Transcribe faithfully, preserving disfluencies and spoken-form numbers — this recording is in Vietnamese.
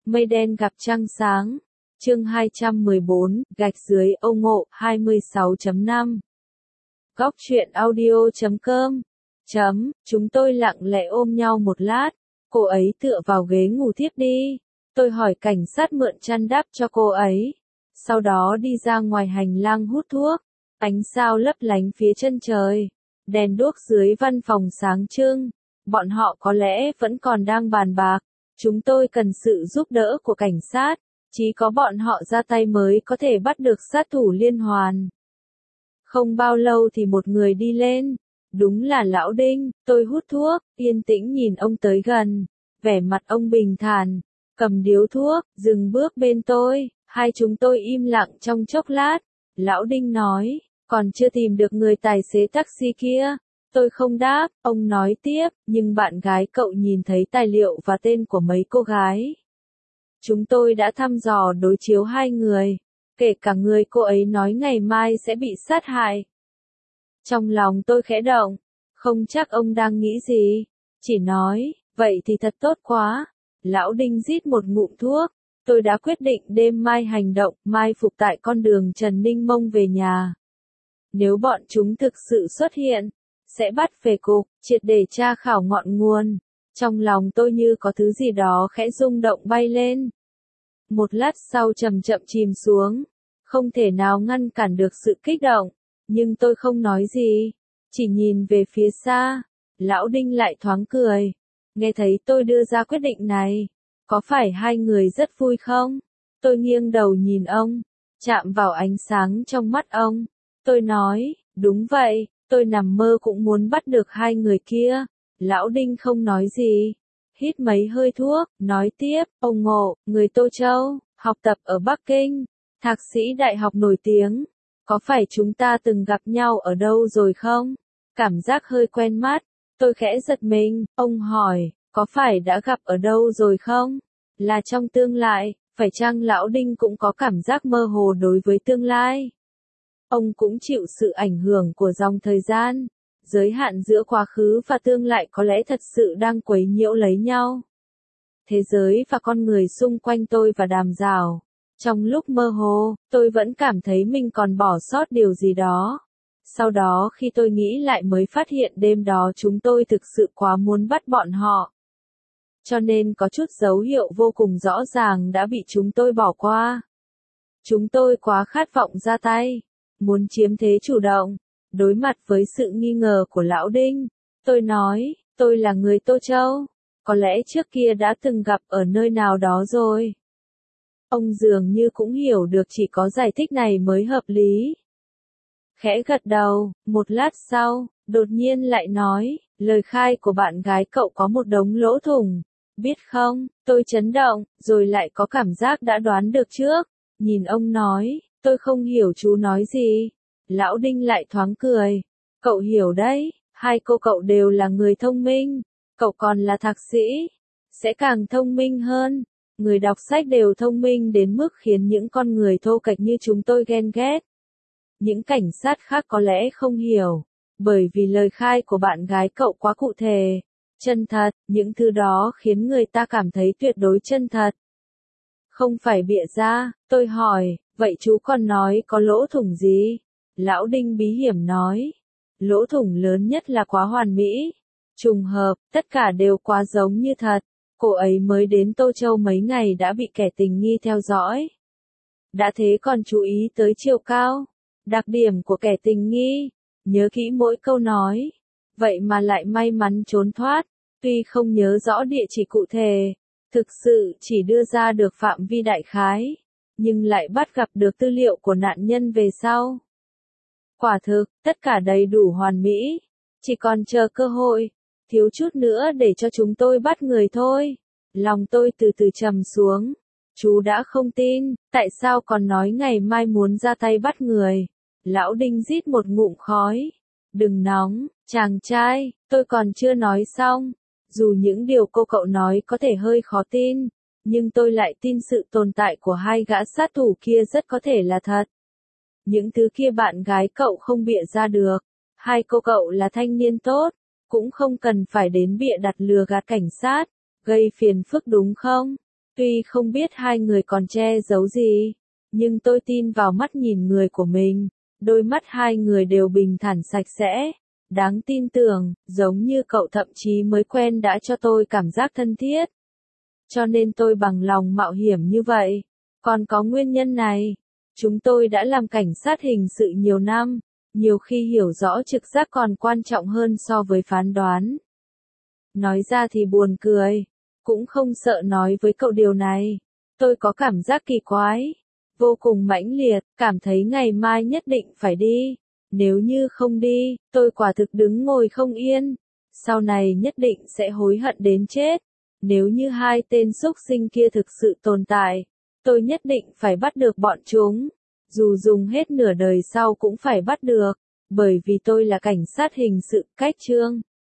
Mây đen gặp trăng sáng. Chương hai trăm mười bốn, gạch dưới Âu Ngộ, hai mươi sáu chấm năm. Góc truyện audio chấm com. Chấm, chúng tôi lặng lẽ ôm nhau một lát. Cô ấy tựa vào ghế ngủ thiếp đi. Tôi hỏi cảnh sát mượn chăn đắp cho cô ấy. Sau đó đi ra ngoài hành lang hút thuốc. Ánh sao lấp lánh phía chân trời. Đèn đuốc dưới văn phòng sáng trưng. Bọn họ có lẽ vẫn còn đang bàn bạc. Chúng tôi cần sự giúp đỡ của cảnh sát. Chỉ có bọn họ ra tay mới có thể bắt được sát thủ liên hoàn. Không bao lâu thì một người đi lên. Đúng là Lão Đinh. Tôi hút thuốc, yên tĩnh nhìn ông tới gần. Vẻ mặt ông bình thản. Cầm điếu thuốc, dừng bước bên tôi. Hai chúng tôi im lặng trong chốc lát. Lão Đinh nói, còn chưa tìm được người tài xế taxi kia. Tôi không đáp, ông nói tiếp, nhưng bạn gái cậu nhìn thấy tài liệu và tên của mấy cô gái. Chúng tôi đã thăm dò đối chiếu hai người, kể cả người cô ấy nói ngày mai sẽ bị sát hại. Trong lòng tôi khẽ động, không chắc ông đang nghĩ gì, chỉ nói, vậy thì thật tốt quá. Lão Đinh rít một ngụm thuốc, tôi đã quyết định đêm mai hành động, mai phục tại con đường Trần Ninh Mông về nhà. Nếu bọn chúng thực sự xuất hiện, sẽ bắt về cục, triệt để tra khảo ngọn nguồn. Trong lòng tôi như có thứ gì đó khẽ rung động bay lên. Một lát sau chậm chậm chìm xuống, không thể nào ngăn cản được sự kích động, nhưng tôi không nói gì, chỉ nhìn về phía xa. Lão Đinh lại thoáng cười, nghe thấy tôi đưa ra quyết định này, có phải hai người rất vui không? Tôi nghiêng đầu nhìn ông, chạm vào ánh sáng trong mắt ông, tôi nói, đúng vậy. Tôi nằm mơ cũng muốn bắt được hai người kia. Lão Đinh không nói gì. Hít mấy hơi thuốc, nói tiếp, ông Ngộ, người Tô Châu, học tập ở Bắc Kinh, thạc sĩ đại học nổi tiếng. Có phải chúng ta từng gặp nhau ở đâu rồi không? Cảm giác hơi quen mắt. Tôi khẽ giật mình, ông hỏi, có phải đã gặp ở đâu rồi không? Là trong tương lai, phải chăng Lão Đinh cũng có cảm giác mơ hồ đối với tương lai? Ông cũng chịu sự ảnh hưởng của dòng thời gian, giới hạn giữa quá khứ và tương lai có lẽ thật sự đang quấy nhiễu lấy nhau. Thế giới và con người xung quanh tôi và Đàm Giảo. Trong lúc mơ hồ, tôi vẫn cảm thấy mình còn bỏ sót điều gì đó. Sau đó khi tôi nghĩ lại mới phát hiện đêm đó chúng tôi thực sự quá muốn bắt bọn họ. Cho nên có chút dấu hiệu vô cùng rõ ràng đã bị chúng tôi bỏ qua. Chúng tôi quá khát vọng ra tay. Muốn chiếm thế chủ động, đối mặt với sự nghi ngờ của Lão Đinh, tôi nói, tôi là người Tô Châu, có lẽ trước kia đã từng gặp ở nơi nào đó rồi. Ông dường như cũng hiểu được chỉ có giải thích này mới hợp lý. Khẽ gật đầu, một lát sau, đột nhiên lại nói, lời khai của bạn gái cậu có một đống lỗ thủng, biết không, tôi chấn động, rồi lại có cảm giác đã đoán được trước, nhìn ông nói. Tôi không hiểu chú nói gì. Lão Đinh lại thoáng cười. Cậu hiểu đấy, hai cô cậu đều là người thông minh. Cậu còn là thạc sĩ. Sẽ càng thông minh hơn. Người đọc sách đều thông minh đến mức khiến những con người thô kệch như chúng tôi ghen ghét. Những cảnh sát khác có lẽ không hiểu. Bởi vì lời khai của bạn gái cậu quá cụ thể. Chân thật, những thứ đó khiến người ta cảm thấy tuyệt đối chân thật. Không phải bịa ra, tôi hỏi. Vậy chú còn nói có lỗ thủng gì? Lão Đinh bí hiểm nói. Lỗ thủng lớn nhất là quá hoàn mỹ. Trùng hợp, tất cả đều quá giống như thật. Cô ấy mới đến Tô Châu mấy ngày đã bị kẻ tình nghi theo dõi. Đã thế còn chú ý tới chiều cao. Đặc điểm của kẻ tình nghi. Nhớ kỹ mỗi câu nói. Vậy mà lại may mắn trốn thoát. Tuy không nhớ rõ địa chỉ cụ thể. Thực sự chỉ đưa ra được phạm vi đại khái. Nhưng lại bắt gặp được tư liệu của nạn nhân về sau. Quả thực, tất cả đầy đủ hoàn mỹ. Chỉ còn chờ cơ hội. Thiếu chút nữa để cho chúng tôi bắt người thôi. Lòng tôi từ từ trầm xuống. Chú đã không tin, tại sao còn nói ngày mai muốn ra tay bắt người. Lão Đinh rít một ngụm khói. Đừng nóng, chàng trai, tôi còn chưa nói xong. Dù những điều cô cậu nói có thể hơi khó tin. Nhưng tôi lại tin sự tồn tại của hai gã sát thủ kia rất có thể là thật. Những thứ kia bạn gái cậu không bịa ra được. Hai cô cậu là thanh niên tốt, cũng không cần phải đến bịa đặt lừa gạt cảnh sát, gây phiền phức đúng không? Tuy không biết hai người còn che giấu gì, nhưng tôi tin vào mắt nhìn người của mình. Đôi mắt hai người đều bình thản sạch sẽ, đáng tin tưởng, giống như cậu thậm chí mới quen đã cho tôi cảm giác thân thiết. Cho nên tôi bằng lòng mạo hiểm như vậy. Còn có nguyên nhân này. Chúng tôi đã làm cảnh sát hình sự nhiều năm, nhiều khi hiểu rõ trực giác còn quan trọng hơn so với phán đoán. Nói ra thì buồn cười, cũng không sợ nói với cậu điều này. Tôi có cảm giác kỳ quái, vô cùng mãnh liệt, cảm thấy ngày mai nhất định phải đi. Nếu như không đi, tôi quả thực đứng ngồi không yên. Sau này nhất định sẽ hối hận đến chết. Nếu như hai tên xúc sinh kia thực sự tồn tại, tôi nhất định phải bắt được bọn chúng. Dù dùng hết nửa đời sau cũng phải bắt được, bởi vì tôi là cảnh sát hình sự, cách chương.